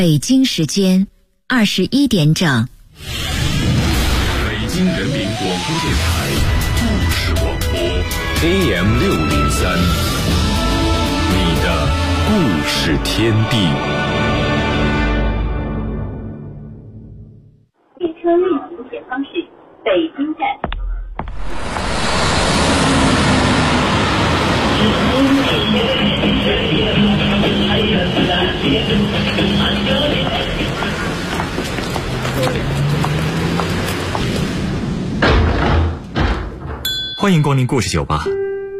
北京时间21点整。 北京人民广播电台故事广播 AM603，你的故事天地。 列车运行前方是北京站。 欢迎光临故事酒吧。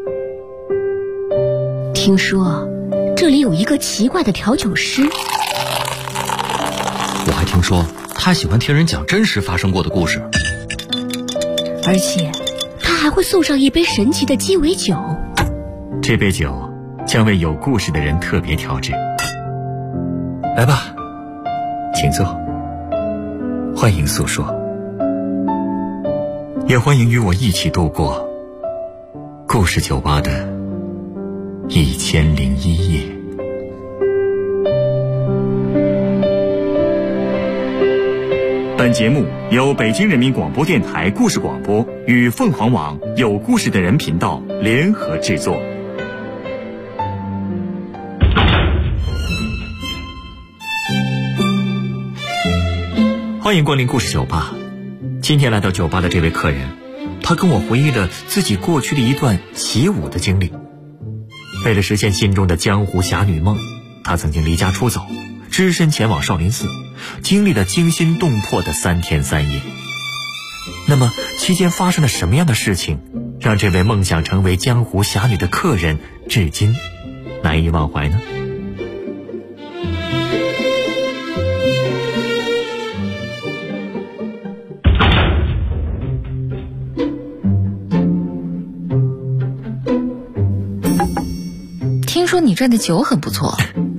听说这里有一个奇怪的调酒师， 我还听说他喜欢听人讲真实发生过的故事， 而且他还会送上一杯神奇的鸡尾酒。 这杯酒将为有故事的人特别调制。来吧，请坐，欢迎诉说，也欢迎与我一起度过故事酒吧的1001夜。本节目由北京人民广播电台故事广播与凤凰网有故事的人频道联合制作。欢迎光临故事酒吧。今天来到酒吧的这位客人，他跟我回忆了自己过去的一段习武的经历。为了实现心中的江湖侠女梦，他曾经离家出走，只身前往少林寺，经历了惊心动魄的3天3夜。那么期间发生了什么样的事情，让这位梦想成为江湖侠女的客人至今难以忘怀呢？ 听说你这的酒很不错。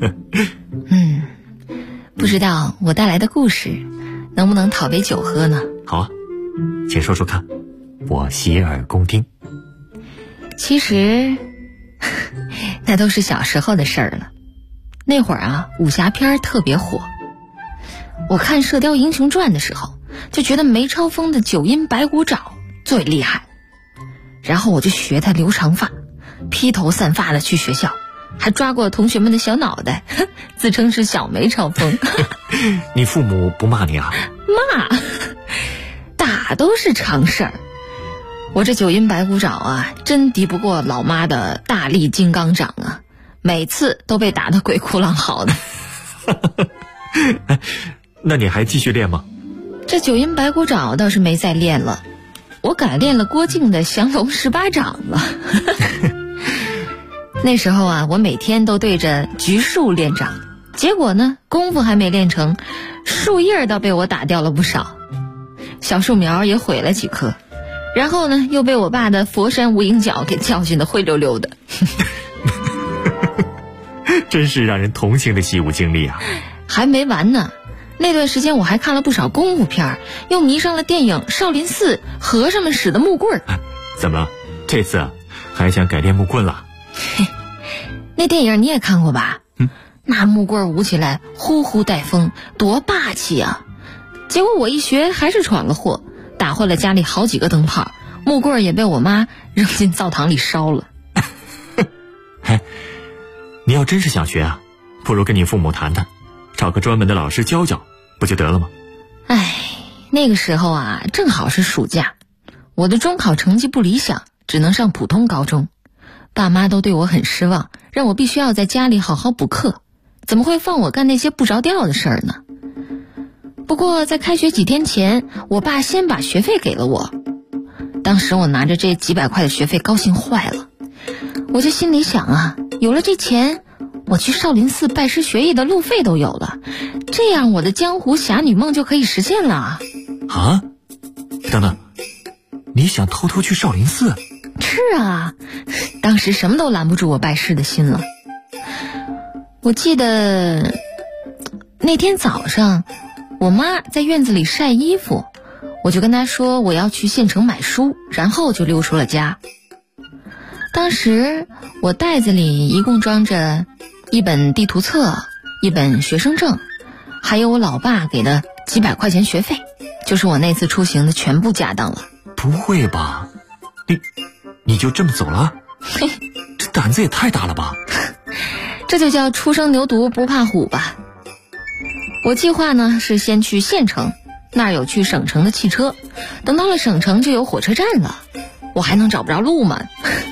不知道我带来的故事能不能讨杯酒喝呢？ 好啊，请说说看，我洗耳恭听。 其实那都是小时候的事儿了。那会儿啊，武侠片特别火。我看《射雕英雄传》的时候，就觉得梅超风的九阴白骨爪最厉害，然后我就学他留长发，披头散发的去学校，还抓过同学们的小脑袋，自称是小梅超风。 你父母不骂你啊？ 骂，打都是常事儿。我这九阴白骨爪啊，真敌不过老妈的大力金刚掌啊，每次都被打得鬼哭狼嚎的。 那你还继续练吗？ 这九阴白骨爪倒是没再练了，我改练了郭靖的降龙18掌了。那时候啊，我每天都对着橘树练掌，结果呢，功夫还没练成，树叶倒被我打掉了不少，小树苗也毁了几棵，然后呢，又被我爸的佛山无影脚给教训得灰溜溜的。 真是让人同情的习武经历啊！ 还没完呢，那段时间我还看了不少功夫片，又迷上了电影《少林寺和尚们使的木棍》。 怎么，这次还想改练木棍了？ 那电影你也看过吧？那木棍舞起来呼呼带风，多霸气啊！结果我一学还是闯了祸，打坏了家里好几个灯泡，木棍也被我妈扔进灶堂里烧了。 你要真是想学啊，不如跟你父母谈谈，找个专门的老师教教，不就得了吗？ 那个时候啊，正好是暑假，我的中考成绩不理想，只能上普通高中，爸妈都对我很失望，让我必须要在家里好好补课，怎么会放我干那些不着调的事儿呢？不过在开学几天前，我爸先把学费给了我，当时我拿着这几百块的学费高兴坏了，我就心里想啊，有了这钱，我去少林寺拜师学艺的路费都有了，这样我的江湖侠女梦就可以实现了。 啊？等等，你想偷偷去少林寺？ 是啊，当时什么都拦不住我拜师的心了。我记得那天早上，我妈在院子里晒衣服，我就跟她说我要去县城买书，然后就溜出了家。当时我袋子里一共装着一本地图册，一本学生证， 还有我老爸给的几百块钱学费，就是我那次出行的全部家当了。 不会吧？你就这么走了？ 嘿， 这胆子也太大了吧！ 这就叫初生牛犊不怕虎吧。我计划呢是先去县城，那儿有去省城的汽车，等到了省城就有火车站了，我还能找不着路吗？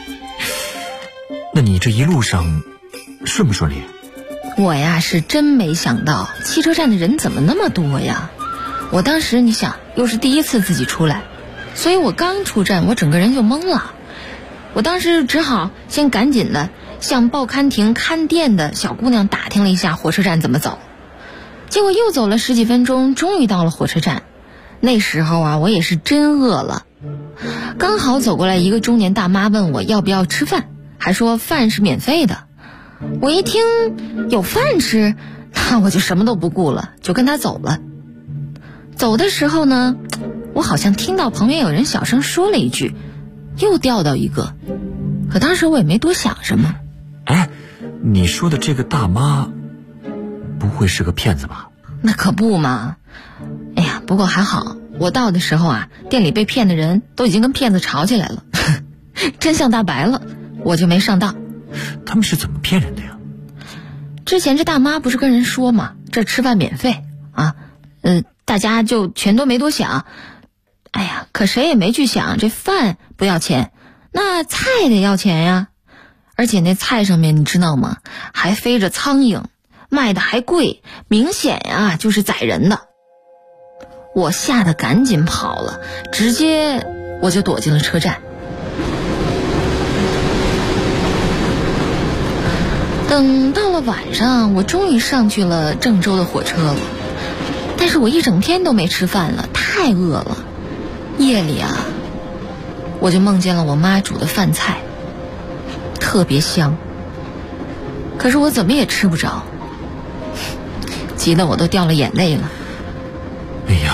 那你这一路上顺不顺利？ 我呀是真没想到汽车站的人怎么那么多呀。我当时你想又是第一次自己出来，所以我刚出站我整个人就懵了。我当时只好先赶紧的向报刊亭看店的小姑娘打听了一下火车站怎么走，结果又走了10几分钟，终于到了火车站。那时候啊我也是真饿了，刚好走过来一个中年大妈问我要不要吃饭，还说饭是免费的。我一听有饭吃，那我就什么都不顾了，就跟他走了。走的时候呢，我好像听到旁边有人小声说了一句，又钓到一个，可当时我也没多想什么。 哎，你说的这个大妈不会是个骗子吧？ 那可不嘛。哎呀，不过还好我到的时候啊，店里被骗的人都已经跟骗子吵起来了真相大白了，我就没上当。 他们是怎么骗人的呀？ 之前这大妈不是跟人说嘛，这吃饭免费啊，大家就全都没多想。哎呀，可谁也没去想这饭不要钱，那菜得要钱呀。而且那菜上面你知道吗，还飞着苍蝇，卖的还贵，明显呀就是宰人的。我吓得赶紧跑了，直接我就躲进了车站。等到了晚上，我终于上去了郑州的火车了，但是我一整天都没吃饭了，太饿了。夜里啊，我就梦见了我妈煮的饭菜，特别香，可是我怎么也吃不着，急得我都掉了眼泪了。 哎呀，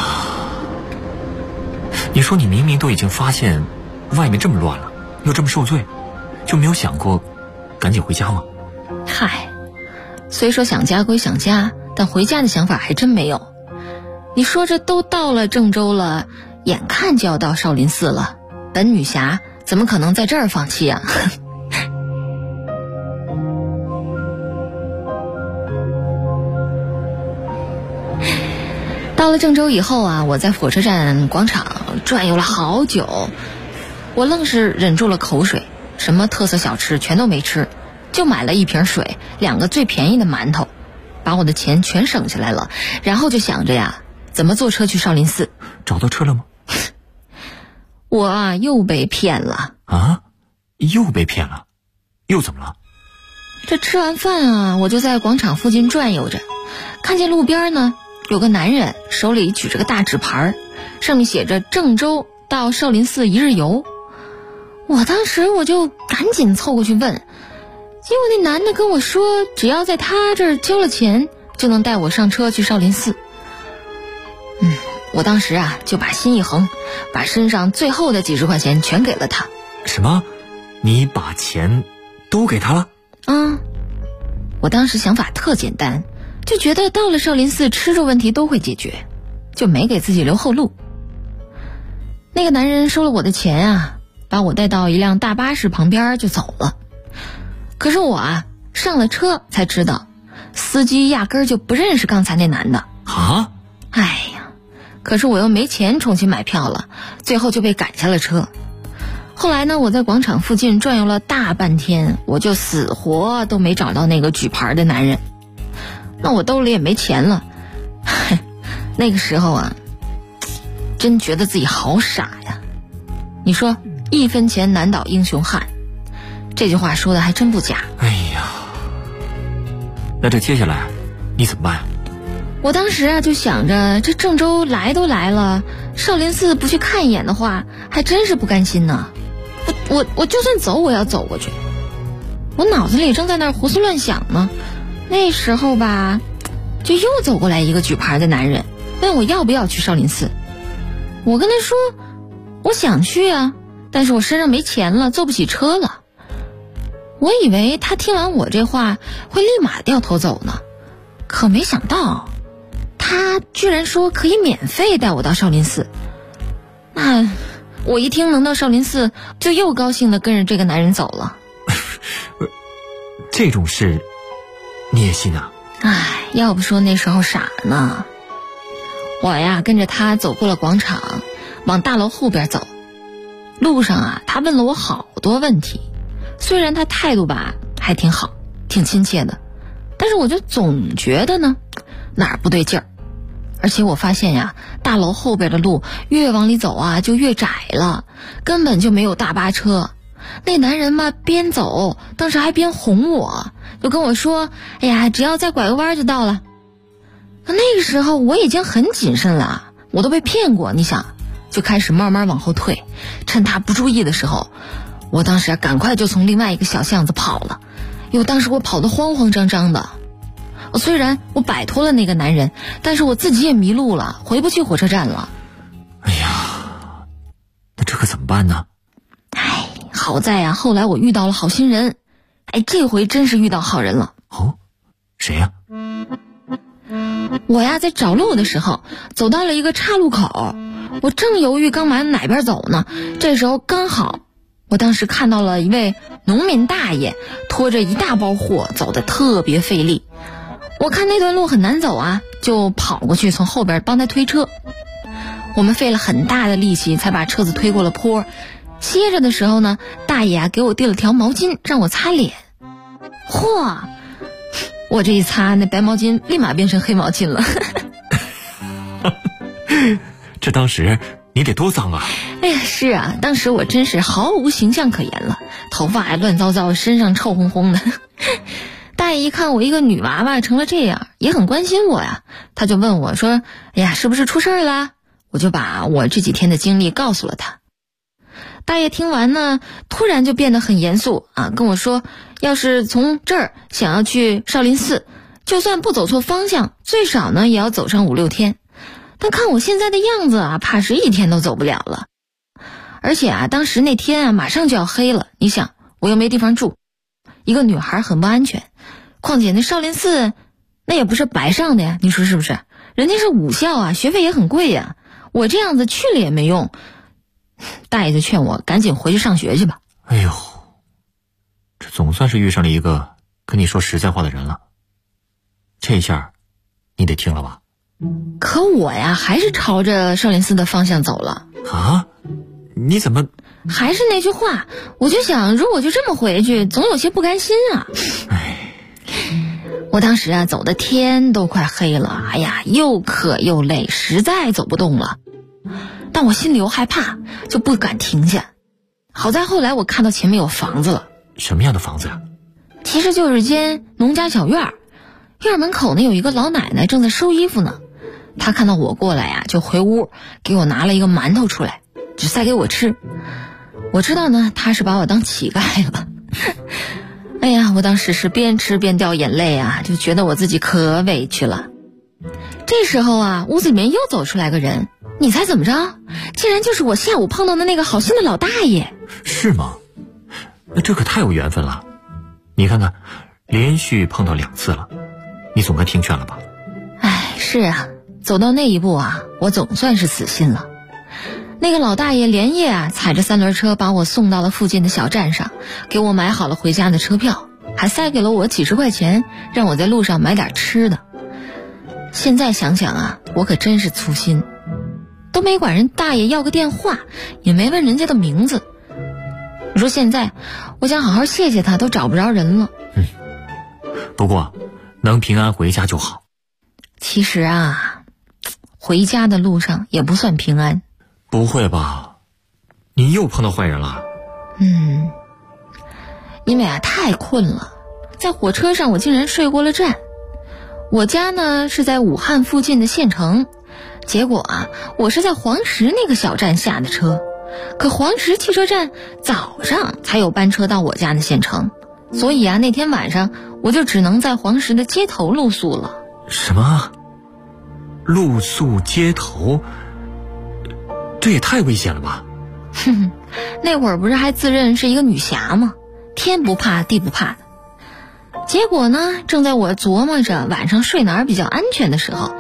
你说你明明都已经发现外面这么乱了，又这么受罪，就没有想过赶紧回家吗？ 嗨，虽说想家归想家，但回家的想法还真没有。你说这都到了郑州了，眼看就要到少林寺了，本女侠怎么可能在这儿放弃啊到了郑州以后啊，我在火车站广场转悠了好久，我愣是忍住了口水，什么特色小吃全都没吃，就买了1瓶水，2个最便宜的馒头，把我的钱全省下来了。然后就想着呀，怎么坐车去少林寺。 找到车了吗？ 我啊又被骗了。 啊？又被骗了？又怎么了？ 这吃完饭啊，我就在广场附近转悠着，看见路边呢有个男人手里举着个大纸牌，上面写着郑州到少林寺1日游。我当时我就赶紧凑过去问，结果那男的跟我说，只要在他这儿交了钱，就能带我上车去少林寺。我当时啊就把心一横，把身上最后的几10块钱全给了他。 什么？你把钱都给他了？ 我当时想法特简单，就觉得到了少林寺吃住问题都会解决，就没给自己留后路。那个男人收了我的钱啊，把我带到一辆大巴士旁边就走了。可是我啊上了车才知道，司机压根儿就不认识刚才那男的。 啊？ 哎呀，可是我又没钱重新买票了，最后就被赶下了车。后来呢，我在广场附近转悠了大半天，我就死活都没找到那个举牌的男人。那我兜里也没钱了，那个时候啊，真觉得自己好傻呀。你说1分钱难倒英雄汉，这句话说的还真不假。 哎呀，那这接下来你怎么办呀？ 我当时啊就想着，这郑州来都来了，少林寺不去看一眼的话，还真是不甘心呢。我就算走，我要走过去。我脑子里正在那儿胡思乱想呢，那时候吧，就又走过来一个举牌的男人，问我要不要去少林寺。我跟他说，我想去啊，但是我身上没钱了，坐不起车了。我以为他听完我这话会立马掉头走呢，可没想到他居然说可以免费带我到少林寺。那我一听能到少林寺，就又高兴地跟着这个男人走了。 这种事你也信啊？ 唉，要不说那时候傻呢。我呀跟着他走过了广场，往大楼后边走。路上啊，他问了我好多问题，虽然他态度吧还挺好，挺亲切的，但是我就总觉得呢哪儿不对劲儿。而且我发现呀，大楼后边的路越往里走啊就越窄了，根本就没有大巴车。那男人嘛边走当时还边哄我，就跟我说，哎呀，只要再拐个弯就到了。那个时候我已经很谨慎了，我都被骗过，你想，就开始慢慢往后退。趁他不注意的时候，我当时赶快就从另外一个小巷子跑了。当时我跑得慌慌张张的。虽然我摆脱了那个男人，但是我自己也迷路了，回不去火车站了。 哎呀，那这可怎么办呢？ 哎，好在呀，后来我遇到了好心人。哎，这回真是遇到好人了。 哦，谁呀？ 我呀在找路的时候走到了一个岔路口，我正犹豫刚往哪边走呢，这时候刚好我当时看到了一位农民大爷拖着一大包货，走得特别费力。我看那段路很难走啊，就跑过去从后边帮他推车。我们费了很大的力气才把车子推过了坡。歇着的时候呢，大爷啊给我递了条毛巾让我擦脸。嚯，我这一擦，那白毛巾立马变成黑毛巾了。 这当时你得多脏啊！ 哎呀，是啊，当时我真是毫无形象可言了，头发还乱糟糟，身上臭烘烘的。大爷一看我一个女娃娃成了这样，也很关心我呀，他就问我说，哎呀，是不是出事了？我就把我这几天的经历告诉了他。大爷听完呢，突然就变得很严肃啊，跟我说，要是从这儿想要去少林寺，就算不走错方向，最少呢也要走上5-6天。但看我现在的样子啊，怕是1天都走不了了。而且啊，当时那天啊马上就要黑了，你想我又没地方住，一个女孩很不安全。况且那少林寺那也不是白上的呀，你说是不是？人家是武校啊，学费也很贵呀，我这样子去了也没用。大爷就劝我赶紧回去上学去吧。 哎呦，这总算是遇上了一个跟你说实在话的人了。这下你得听了吧？ 可我呀还是朝着少林寺的方向走了。 啊？你怎么？ 还是那句话，我就想如果就这么回去，总有些不甘心啊。我当时啊走的天都快黑了，哎呀，又渴又累，实在走不动了。但我心里又害怕，就不敢停下。好在后来我看到前面有房子了。 什么样的房子呀？ 其实就是间农家小院，院门口呢有一个老奶奶正在收衣服呢。她看到我过来呀，就回屋给我拿了一个馒头出来，只塞给我吃。我知道呢，她是把我当乞丐了。哎呀，我当时是边吃边掉眼泪啊，就觉得我自己可委屈了。这时候啊，屋子里面又走出来个人，你猜怎么着？竟然就是我下午碰到的那个好心的老大爷。 是吗？那这可太有缘分了。你看看，连续碰到2次了，你总该听劝了吧？ 哎，是啊，走到那一步啊，我总算是死心了。那个老大爷连夜啊踩着3轮车把我送到了附近的小站上，给我买好了回家的车票，还塞给了我几十块钱，让我在路上买点吃的。现在想想啊，我可真是粗心，都没管人大爷要个电话，也没问人家的名字。你说现在我想好好谢谢他，都找不着人了。 不过能平安回家就好。 其实啊，回家的路上也不算平安。 不会吧？你又碰到坏人了？ 因为啊太困了，在火车上我竟然睡过了站。我家呢是在武汉附近的县城，结果啊我是在黄石那个小站下的车，可黄石汽车站早上才有班车到我家的县城，所以啊那天晚上我就只能在黄石的街头露宿了。 什么？露宿街头？这也太危险了吧！ 那会儿不是还自认是一个女侠吗？天不怕地不怕的。结果呢，正在我琢磨着晚上睡哪儿比较安全的时候，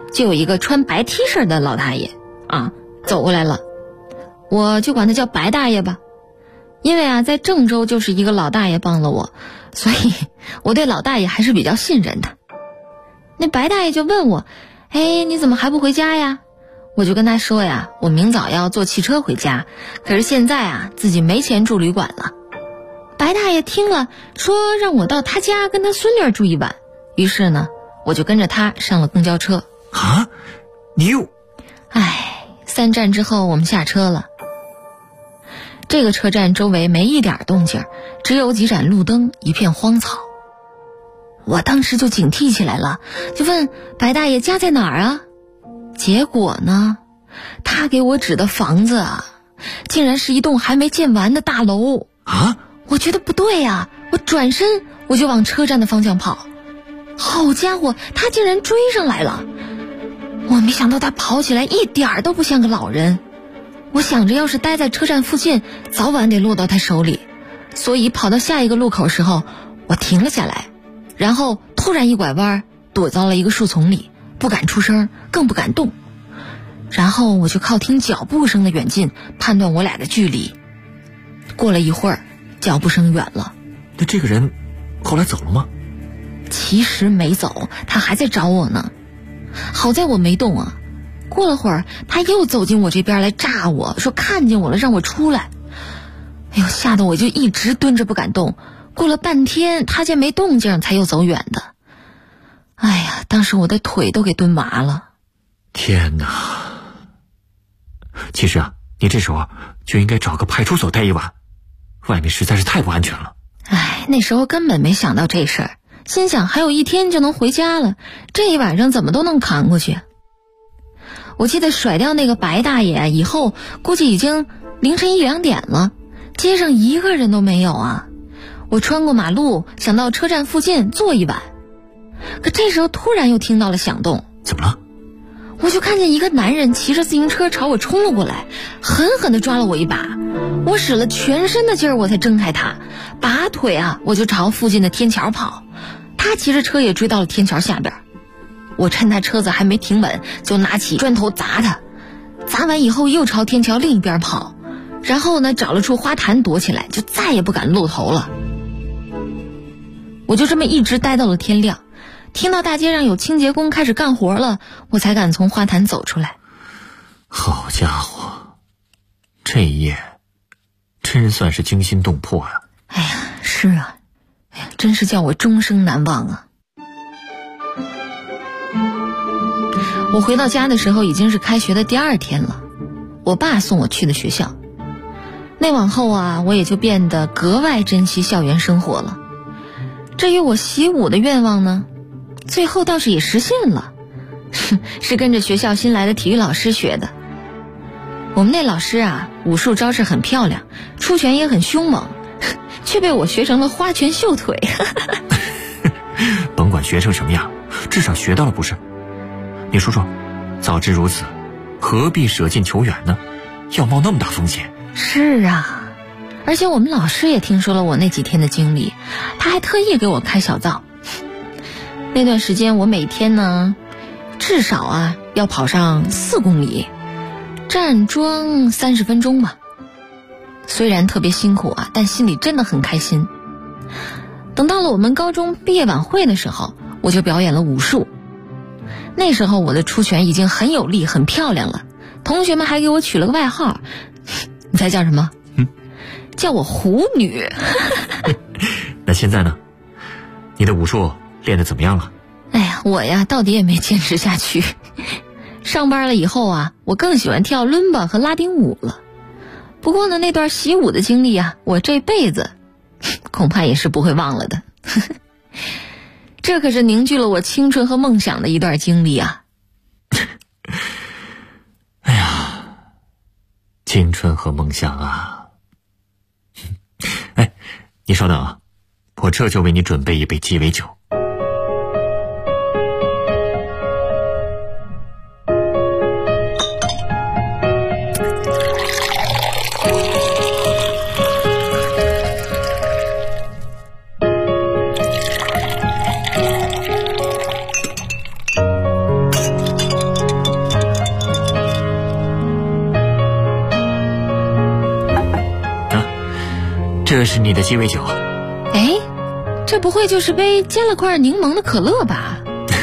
就有一个穿白 T 恤的老大爷走过来了，我就管他叫白大爷吧，因为在郑州就是一个老大爷帮了我，所以我对老大爷还是比较信任的。那白大爷就问我，你怎么还不回家呀？我就跟他说呀，我明早要坐汽车回家，可是现在自己没钱住旅馆了。白大爷听了说让我到他家跟他孙女住一晚，于是呢我就跟着他上了公交车。 你又 3站之后我们下车了。这个车站周围没一点动静，只有几盏路灯，一片荒草。我当时就警惕起来了，就问白大爷家在哪儿啊？结果呢，他给我指的房子竟然是一栋还没建完的大楼。我觉得不对呀，我转身我就往车站的方向跑。好家伙，他竟然追上来了！我没想到他跑起来一点儿都不像个老人。我想着要是待在车站附近，早晚得落到他手里，所以跑到下一个路口时候，我停了下来，然后突然一拐弯，躲到了一个树丛里，不敢出声，更不敢动。然后我就靠听脚步声的远近判断我俩的距离。过了一会儿，脚步声远了。 那这个人后来走了吗？ 其实没走，他还在找我呢。好在我没动过了会儿，他又走进我这边来炸我，说看见我了让我出来。吓得我就一直蹲着不敢动。过了半天，他见没动静才又走远的。当时我的腿都给蹲麻了。 天哪！其实你这时候就应该找个派出所待一晚，外面实在是太不安全了。 那时候根本没想到这事儿，心想还有1天就能回家了，这一晚上怎么都能扛过去。我记得甩掉那个白大爷以后，估计已经凌晨1、2点了，街上一个人都没有我穿过马路，想到车站附近坐一晚。可这时候突然又听到了响动。 怎么了？ 我就看见一个男人骑着自行车朝我冲了过来，狠狠地抓了我一把。我使了全身的劲儿我才挣开他，拔腿我就朝附近的天桥跑。他骑着车也追到了天桥下边。我趁他车子还没停稳，就拿起砖头砸他，砸完以后又朝天桥另一边跑，然后呢找了处花坛躲起来，就再也不敢露头了。我就这么一直待到了天亮，听到大街上有清洁工开始干活了，我才敢从花坛走出来。 好家伙，这一夜真算是惊心动魄是真是叫我终生难忘我回到家的时候已经是开学的第2天了，我爸送我去的学校。那往后我也就变得格外珍惜校园生活了。至于我习武的愿望呢，最后倒是也实现了，是跟着学校新来的体育老师学的。我们那老师武术招式很漂亮，出拳也很凶猛，却被我学成了花拳绣腿。 甭管学成什么样，至少学到了不是？你说说，早知如此，何必舍近求远呢？要冒那么大风险。 是而且我们老师也听说了我那几天的经历，他还特意给我开小灶。那段时间我每天呢至少要跑上4公里，站桩30分钟吧。虽然特别辛苦但心里真的很开心。等到了我们高中毕业晚会的时候，我就表演了武术。那时候我的出拳已经很有力很漂亮了，同学们还给我取了个外号，你猜叫什么？叫我狐女。 那现在呢？你的武术练得怎么样了？ 我到底也没坚持下去。上班了以后我更喜欢跳伦巴和拉丁舞了。不过呢，那段习武的经历我这辈子恐怕也是不会忘了的。这可是凝聚了我青春和梦想的一段经历青春和梦想你稍等我这就为你准备一杯鸡尾酒。 是你的鸡尾酒。 哎，这不会就是杯加了块柠檬的可乐吧？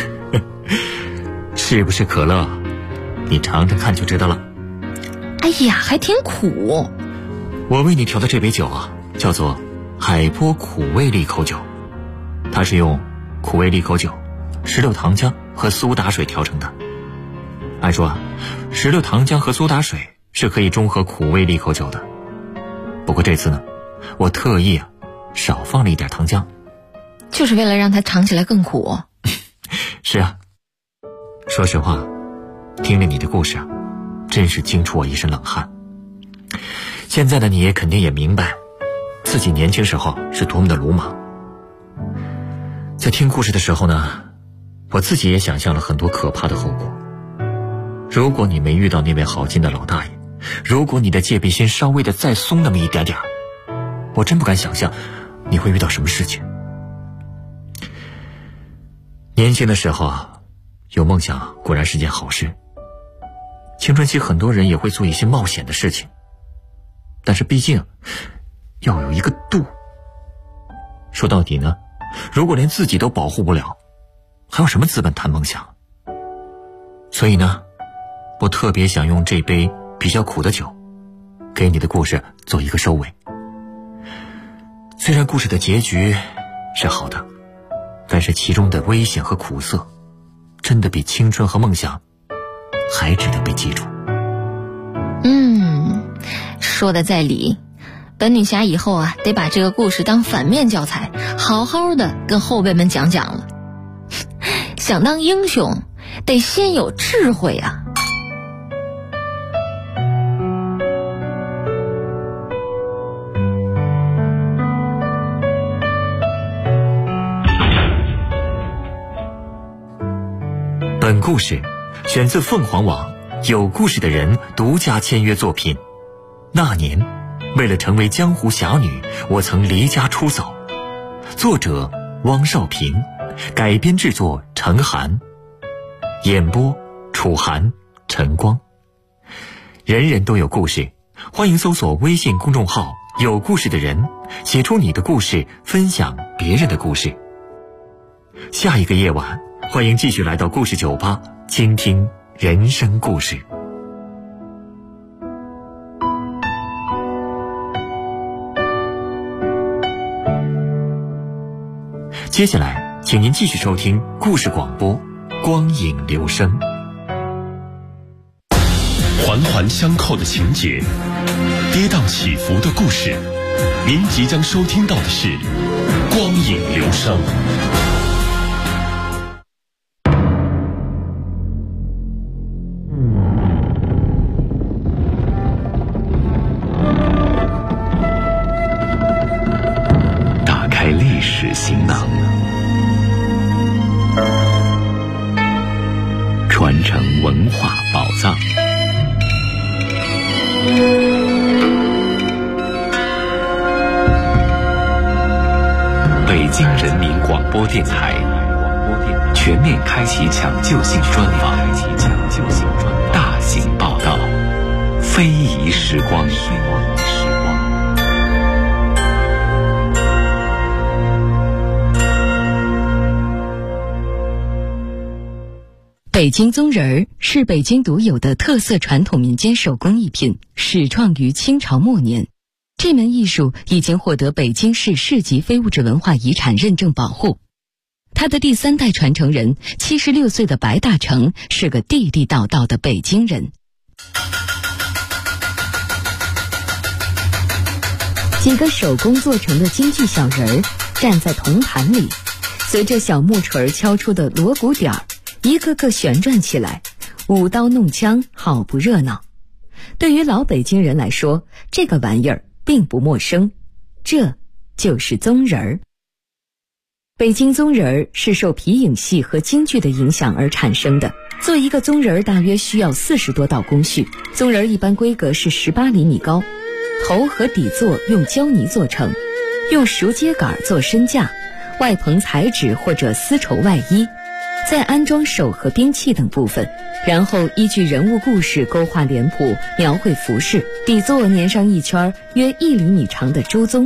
是不是可乐？你尝尝看就知道了。 哎呀，还挺苦。 我为你调的这杯酒啊，叫做海波苦味利口酒，它是用苦味利口酒、石榴糖浆和苏打水调成的。按说啊，石榴糖浆和苏打水是可以中和苦味利口酒的。不过这次呢，我特意少放了一点糖浆， 就是为了让它尝起来更苦。 是啊，说实话，听了你的故事啊，真是惊出我一身冷汗。现在的你也肯定也明白，自己年轻时候是多么的鲁莽。在听故事的时候呢，我自己也想象了很多可怕的后果。如果你没遇到那位好心的老大爷，如果你的戒备心稍微的再松那么一点点，我真不敢想象你会遇到什么事情。年轻的时候有梦想果然是件好事。青春期很多人也会做一些冒险的事情，但是毕竟要有一个度。说到底呢，如果连自己都保护不了，还有什么资本谈梦想？所以呢，我特别想用这杯比较苦的酒，给你的故事做一个收尾。虽然故事的结局是好的，但是其中的危险和苦涩，真的比青春和梦想还值得被记住。 说的在理。本女侠以后得把这个故事当反面教材，好好的跟后辈们讲讲了。想当英雄，得先有智慧啊。 本故事选自凤凰网有故事的人独家签约作品。那年，为了成为江湖侠女，我曾离家出走。作者汪少平，改编制作陈寒，演播楚寒、陈光。人人都有故事，欢迎搜索微信公众号有故事的人，写出你的故事，分享别人的故事。下一个夜晚，欢迎继续来到故事酒吧，倾听人生故事。接下来请您继续收听故事广播光影留声。 环环相扣的情节，跌宕起伏的故事，您即将收听到的是光影留声。打开历史行囊，传承文化宝藏。北京人民广播电台全面开启抢救性专访，大型报道，非遗时光。 北京宗人儿是北京独有的特色传统民间手工艺品，始创于清朝末年。这门艺术已经获得北京市市级非物质文化遗产认证保护。他的第3代传承人76岁的白大成是个地地道道的北京人。几个手工做成的京剧小人儿站在铜盘里，随着小木锤敲出的锣鼓点儿，一个个旋转起来，舞刀弄枪，好不热闹。对于老北京人来说，这个玩意儿并不陌生，这就是宗人儿。北京宗人儿是受皮影戏和京剧的影响而产生的。做一个宗人儿大约需要40多道工序，宗人儿一般规格是18厘米高，头和底座用胶泥做成，用熟秸秆做身架，外棚彩纸或者丝绸外衣，再安装手和兵器等部分，然后依据人物故事勾画脸谱，描绘服饰，底座粘上一圈约1厘米长的朱棕，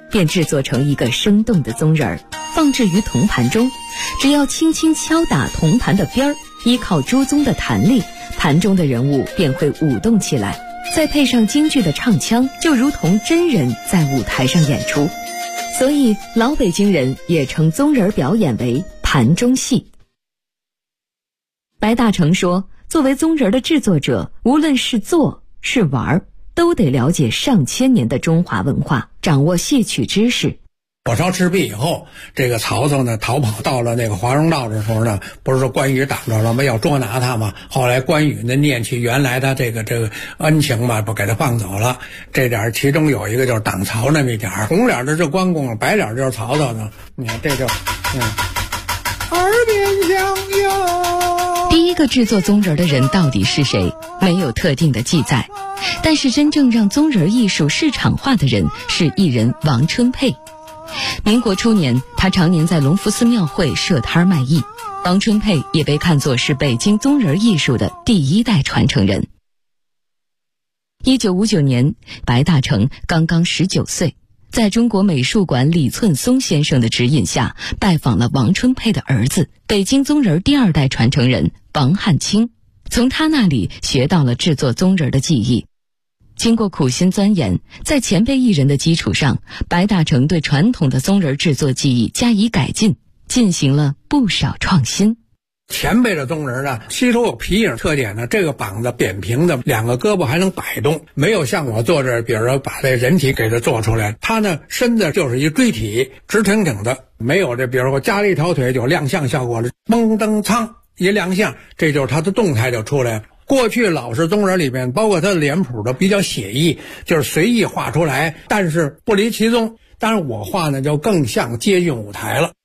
便制作成一个生动的棕人儿，放置于铜盘中。只要轻轻敲打铜盘的边儿，依靠猪鬃的弹力，盘中的人物便会舞动起来。再配上京剧的唱腔，就如同真人在舞台上演出。所以老北京人也称棕人表演为盘中戏。白大成说，作为棕人的制作者，无论是做是玩，都得了解上千年的中华文化，掌握戏曲知识。 火烧赤壁以后，这个曹操呢逃跑到了那个华容道的时候呢，不是说关羽挡着了吗？要捉拿他嘛。后来关羽呢念起原来他这个恩情嘛，不给他放走了。这点其中有一个就是挡曹那么一点，红脸的是关公，白脸就是曹操呢。你看这就耳边响哟。 第一个制作棕人的人到底是谁？没有特定的记载。但是真正让棕人艺术市场化的人是艺人王春佩。民国初年，他常年在隆福寺庙会设摊卖艺。王春佩也被看作是北京棕人艺术的第一代传承人。1959年，白大成刚刚19岁，在中国美术馆李寸松先生的指引下，拜访了王春佩的儿子，北京棕人第二代传承人王汉卿，从他那里学到了制作棕人的技艺。经过苦心钻研，在前辈艺人的基础上，白大成对传统的棕人制作技艺加以改进，进行了不少创新。 前辈的棕人呢，吸收有皮影特点呢，这个膀子扁平的，两个胳膊还能摆动，没有像我做这，比如说把这人体给它做出来，他呢身子就是一锥体，直挺挺的，没有这，比如说加了一条腿就亮相效果了，嘣噔苍一亮相，这就是他的动态就出来了。过去老式棕人里面，包括他的脸谱的比较写意，就是随意画出来，但是不离其宗。当然我画呢就更像接近舞台了。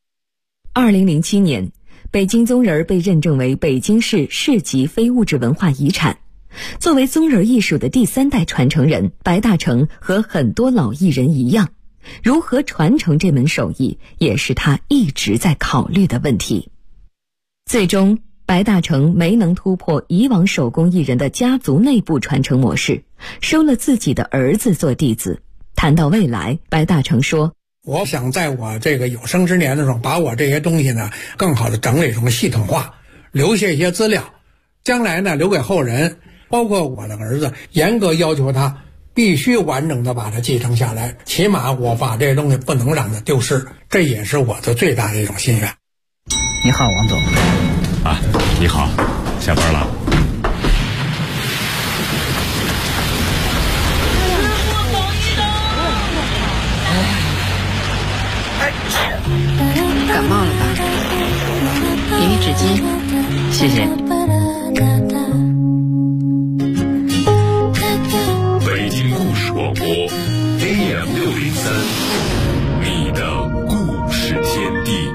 2007年，北京棕人被认证为北京市市级非物质文化遗产。作为棕人艺术的第三代传承人，白大成和很多老艺人一样，如何传承这门手艺，也是他一直在考虑的问题。最终白大成没能突破以往手工艺人的家族内部传承模式，收了自己的儿子做弟子。谈到未来，白大成说， 我想在我这个有生之年的时候，把我这些东西呢更好的整理成系统化，留下一些资料，将来呢留给后人，包括我的儿子，严格要求他必须完整的把它继承下来，起码我把这些东西不能让它丢失，这也是我的最大的一种心愿。 你好，王总。 啊，你好，下班了。 感冒了吧？给你纸巾。 谢谢。 北京故事广播 AM603，你的故事天地。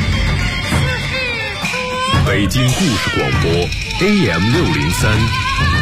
北京故事广播 AM603。